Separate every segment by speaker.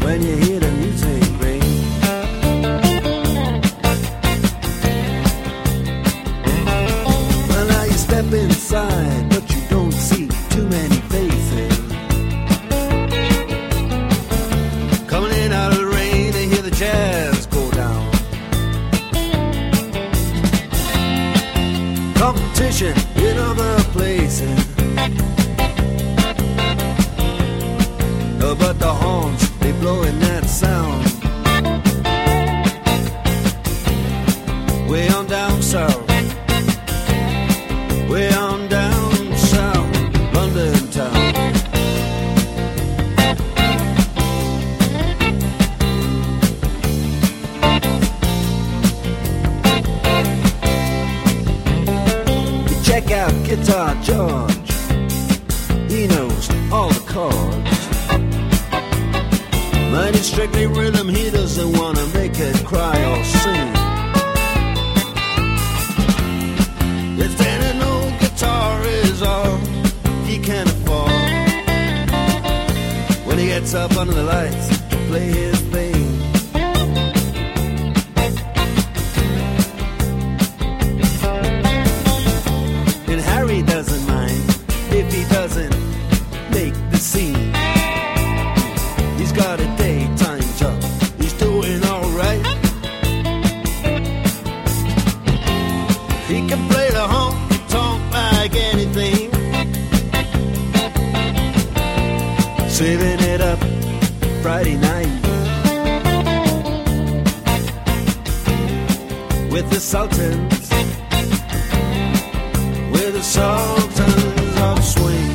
Speaker 1: when you hear the music ring. Well, now you step inside, but you don't see too many faces. Coming in out of the rain, they hear the jazz go down. Competition in other places, but the horns, they blowing that sound. Way on down south, way on down south, London town. You check out Guitar George, he knows all the chords. But it's strictly rhythm, he doesn't want to make it cry or sing. If any old guitar is all he can afford, when he gets up under the lights to play his thing. And Harry doesn't mind if he doesn't make the scene. He's got a daytime job, he's doing alright. He can play the honky-tonk like anything, saving it up Friday night with the Sultans, with the Sultans of Swing.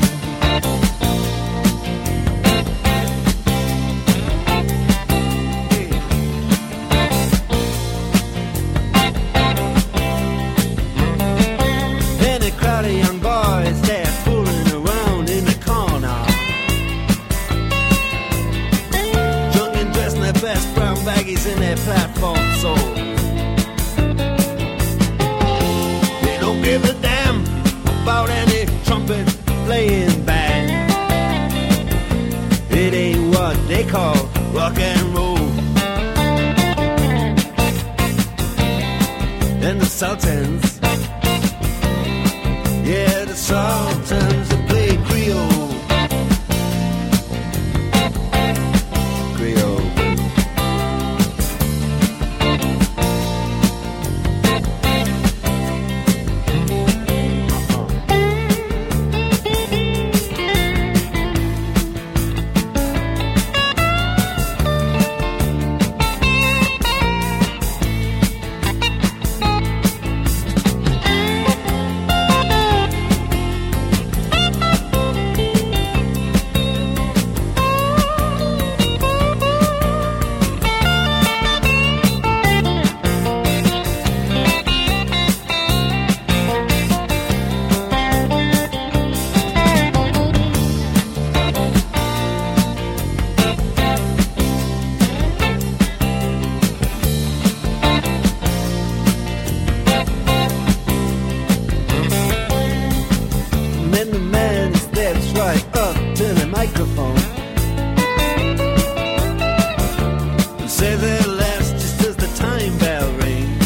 Speaker 1: The young boys, they're fooling around in the corner, drunk and dressed in their best brown baggies in their platform soles. They don't give a damn about any trumpet playing band. It ain't what they call rock and roll. And the Sultans, yeah, the Sultans that play Creole. Creole. Then the man steps right up to the microphone and says at last, just as the time bell rings,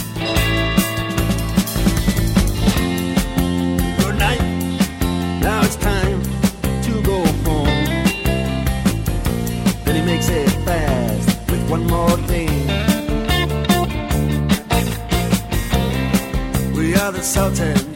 Speaker 1: good night, now it's time to go home. Then he makes it fast with one more thing. We are the Sultans,